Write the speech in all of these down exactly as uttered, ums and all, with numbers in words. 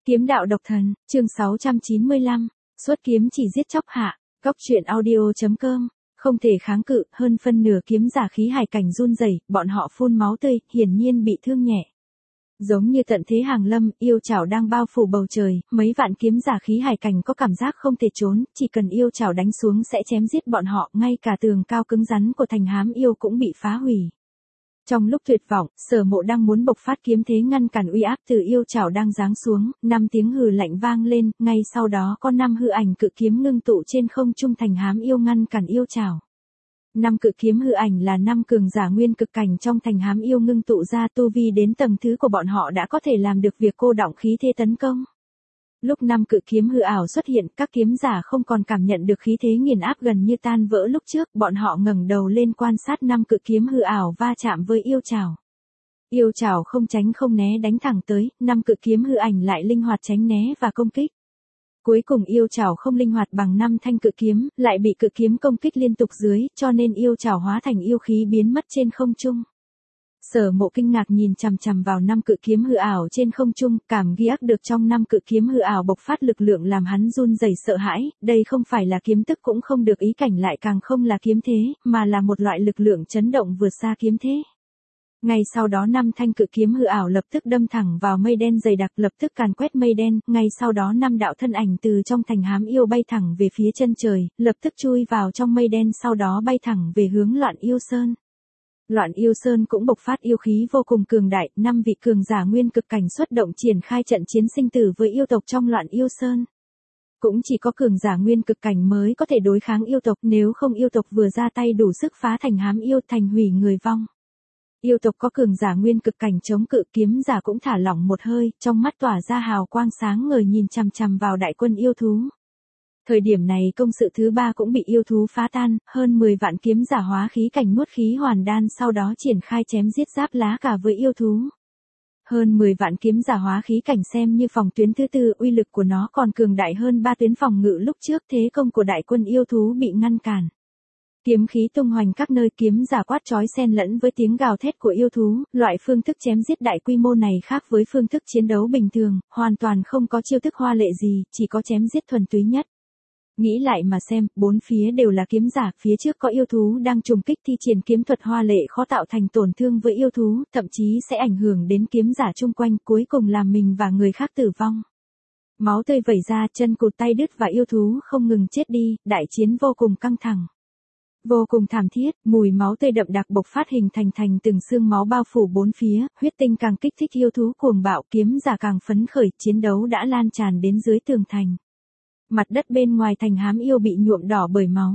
Kiếm đạo độc thần, chương sáu trăm chín mươi lăm, xuất kiếm chỉ giết chóc hạ, góc truyện audio.com, không thể kháng cự, hơn phân nửa kiếm giả khí hải cảnh run rẩy, bọn họ phun máu tươi, hiển nhiên bị thương nhẹ. Giống như tận thế hàng lâm, yêu chảo đang bao phủ bầu trời, mấy vạn kiếm giả khí hải cảnh có cảm giác không thể trốn, chỉ cần yêu chảo đánh xuống sẽ chém giết bọn họ, ngay cả tường cao cứng rắn của thành hám yêu cũng bị phá hủy. Trong lúc tuyệt vọng, Sở Mộ đang muốn bộc phát kiếm thế ngăn cản uy áp từ yêu chảo đang giáng xuống, năm tiếng hừ lạnh vang lên, ngay sau đó có năm hư ảnh cự kiếm ngưng tụ trên không trung thành hám yêu ngăn cản yêu chảo. Năm cự kiếm hư ảnh là năm cường giả nguyên cực cảnh trong thành hám yêu ngưng tụ ra, tu vi đến tầng thứ của bọn họ đã có thể làm được việc cô đọng khí thế tấn công. Lúc năm cự kiếm hư ảo xuất hiện, các kiếm giả không còn cảm nhận được khí thế nghiền áp gần như tan vỡ lúc trước, bọn họ ngẩng đầu lên quan sát năm cự kiếm hư ảo va chạm với yêu chảo. Yêu chảo không tránh không né đánh thẳng tới, năm cự kiếm hư ảnh lại linh hoạt tránh né và công kích. Cuối cùng yêu chảo không linh hoạt bằng năm thanh cự kiếm, lại bị cự kiếm công kích liên tục dưới, cho nên yêu chảo hóa thành yêu khí biến mất trên không trung. Sở Mộ kinh ngạc nhìn chằm chằm vào năm cự kiếm hư ảo trên không trung, cảm giác được trong năm cự kiếm hư ảo bộc phát lực lượng làm hắn run rẩy sợ hãi, đây không phải là kiếm tức cũng không được ý cảnh lại càng không là kiếm thế, mà là một loại lực lượng chấn động vượt xa kiếm thế. Ngay sau đó năm thanh cự kiếm hư ảo lập tức đâm thẳng vào mây đen dày đặc, lập tức càn quét mây đen, ngay sau đó năm đạo thân ảnh từ trong thành hám yêu bay thẳng về phía chân trời, lập tức chui vào trong mây đen sau đó bay thẳng về hướng Loạn Yêu Sơn. Loạn Yêu Sơn cũng bộc phát yêu khí vô cùng cường đại, năm vị cường giả nguyên cực cảnh xuất động triển khai trận chiến sinh tử với yêu tộc trong Loạn Yêu Sơn. Cũng chỉ có cường giả nguyên cực cảnh mới có thể đối kháng yêu tộc, nếu không yêu tộc vừa ra tay đủ sức phá thành hám yêu thành hủy người vong. Yêu tộc có cường giả nguyên cực cảnh chống cự, kiếm giả cũng thả lỏng một hơi, trong mắt tỏa ra hào quang sáng ngời nhìn chằm chằm vào đại quân yêu thú. Thời điểm này công sự thứ ba cũng bị yêu thú phá tan, hơn mười vạn kiếm giả hóa khí cảnh nuốt khí hoàn đan sau đó triển khai chém giết giáp lá cả với yêu thú. Hơn mười vạn kiếm giả hóa khí cảnh xem như phòng tuyến thứ tư, uy lực của nó còn cường đại hơn ba tuyến phòng ngự lúc trước, thế công của đại quân yêu thú bị ngăn cản. Kiếm khí tung hoành các nơi, kiếm giả quát chói xen lẫn với tiếng gào thét của yêu thú, loại phương thức chém giết đại quy mô này khác với phương thức chiến đấu bình thường, hoàn toàn không có chiêu thức hoa lệ gì, chỉ có chém giết thuần túy nhất. Nghĩ lại mà xem, bốn phía đều là kiếm giả, phía trước có yêu thú đang trùng kích thi triển kiếm thuật hoa lệ khó tạo thành tổn thương với yêu thú, thậm chí sẽ ảnh hưởng đến kiếm giả chung quanh, cuối cùng làm mình và người khác tử vong. Máu tươi vẩy ra, chân cụt tay đứt và yêu thú không ngừng chết đi, đại chiến vô cùng căng thẳng. Vô cùng thảm thiết, mùi máu tươi đậm đặc bộc phát hình thành thành từng xương máu bao phủ bốn phía, huyết tinh càng kích thích yêu thú cuồng bạo, kiếm giả càng phấn khởi, chiến đấu đã lan tràn đến dưới tường thành. Mặt đất bên ngoài thành hám yêu bị nhuộm đỏ bởi máu.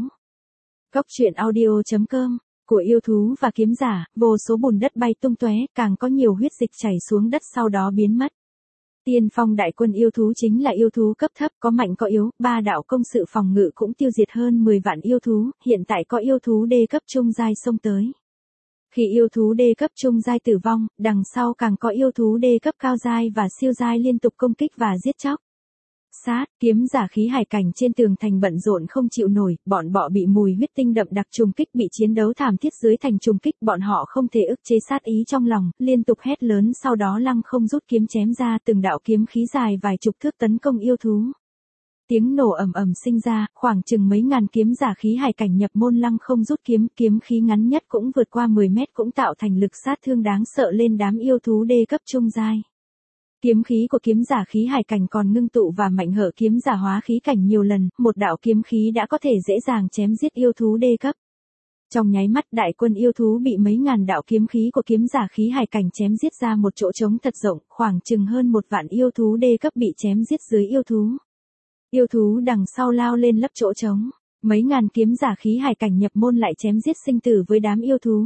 Góc truyện audio.com, của yêu thú và kiếm giả, vô số bùn đất bay tung tóe, càng có nhiều huyết dịch chảy xuống đất sau đó biến mất. Tiên phong đại quân yêu thú chính là yêu thú cấp thấp, có mạnh có yếu, ba đạo công sự phòng ngự cũng tiêu diệt hơn mười vạn yêu thú, hiện tại có yêu thú đê cấp trung giai xông tới. Khi yêu thú đê cấp trung giai tử vong, đằng sau càng có yêu thú đê cấp cao giai và siêu giai liên tục công kích và giết chóc. Sát, kiếm giả khí hải cảnh trên tường thành bận rộn không chịu nổi, bọn bọ bị mùi huyết tinh đậm đặc trùng kích, bị chiến đấu thảm thiết dưới thành trùng kích, bọn họ không thể ức chế sát ý trong lòng, liên tục hét lớn sau đó lăng không rút kiếm chém ra từng đạo kiếm khí dài vài chục thước tấn công yêu thú. Tiếng nổ ầm ầm sinh ra, khoảng chừng mấy ngàn kiếm giả khí hải cảnh nhập môn lăng không rút kiếm, kiếm khí ngắn nhất cũng vượt qua mười mét cũng tạo thành lực sát thương đáng sợ lên đám yêu thú đê cấp trung giai. Kiếm khí của kiếm giả khí hải cảnh còn ngưng tụ và mạnh hở kiếm giả hóa khí cảnh nhiều lần, một đạo kiếm khí đã có thể dễ dàng chém giết yêu thú đê cấp. Trong nháy mắt đại quân yêu thú bị mấy ngàn đạo kiếm khí của kiếm giả khí hải cảnh chém giết ra một chỗ trống thật rộng, khoảng chừng hơn một vạn yêu thú đê cấp bị chém giết dưới yêu thú. Yêu thú đằng sau lao lên lấp chỗ trống, mấy ngàn kiếm giả khí hải cảnh nhập môn lại chém giết sinh tử với đám yêu thú.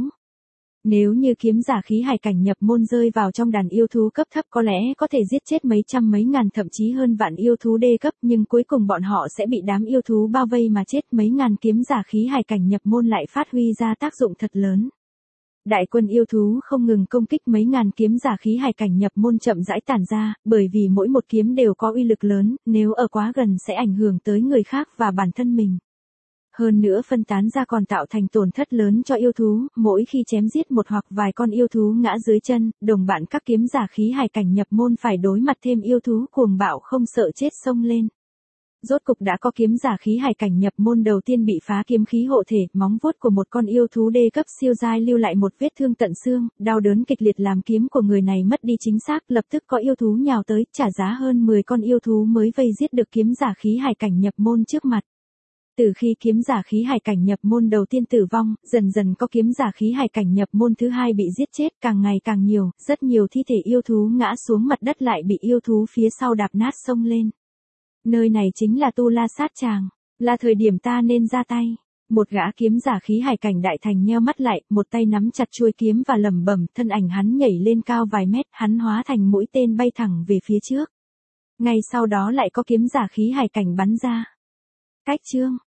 Nếu như kiếm giả khí hải cảnh nhập môn rơi vào trong đàn yêu thú cấp thấp có lẽ có thể giết chết mấy trăm mấy ngàn thậm chí hơn vạn yêu thú đê cấp, nhưng cuối cùng bọn họ sẽ bị đám yêu thú bao vây mà chết, mấy ngàn kiếm giả khí hải cảnh nhập môn lại phát huy ra tác dụng thật lớn. Đại quân yêu thú không ngừng công kích, mấy ngàn kiếm giả khí hải cảnh nhập môn chậm rãi tản ra, bởi vì mỗi một kiếm đều có uy lực lớn, nếu ở quá gần sẽ ảnh hưởng tới người khác và bản thân mình. Hơn nữa phân tán ra còn tạo thành tổn thất lớn cho yêu thú, mỗi khi chém giết một hoặc vài con yêu thú ngã dưới chân, đồng bạn các kiếm giả khí hải cảnh nhập môn phải đối mặt thêm yêu thú cuồng bạo không sợ chết xông lên. Rốt cục đã có kiếm giả khí hải cảnh nhập môn đầu tiên bị phá kiếm khí hộ thể, móng vuốt của một con yêu thú đê cấp siêu giai lưu lại một vết thương tận xương, đau đớn kịch liệt làm kiếm của người này mất đi chính xác, lập tức có yêu thú nhào tới, trả giá hơn mười con yêu thú mới vây giết được kiếm giả khí hải cảnh nhập môn trước mặt. Từ khi kiếm giả khí hải cảnh nhập môn đầu tiên tử vong, dần dần có kiếm giả khí hải cảnh nhập môn thứ hai bị giết chết, càng ngày càng nhiều, rất nhiều thi thể yêu thú ngã xuống mặt đất lại bị yêu thú phía sau đạp nát xông lên. Nơi này chính là Tu La sát tràng, là thời điểm ta nên ra tay. Một gã kiếm giả khí hải cảnh đại thành nheo mắt lại, một tay nắm chặt chuôi kiếm và lẩm bẩm, thân ảnh hắn nhảy lên cao vài mét, hắn hóa thành mũi tên bay thẳng về phía trước. Ngay sau đó lại có kiếm giả khí hải cảnh bắn ra. Cách chương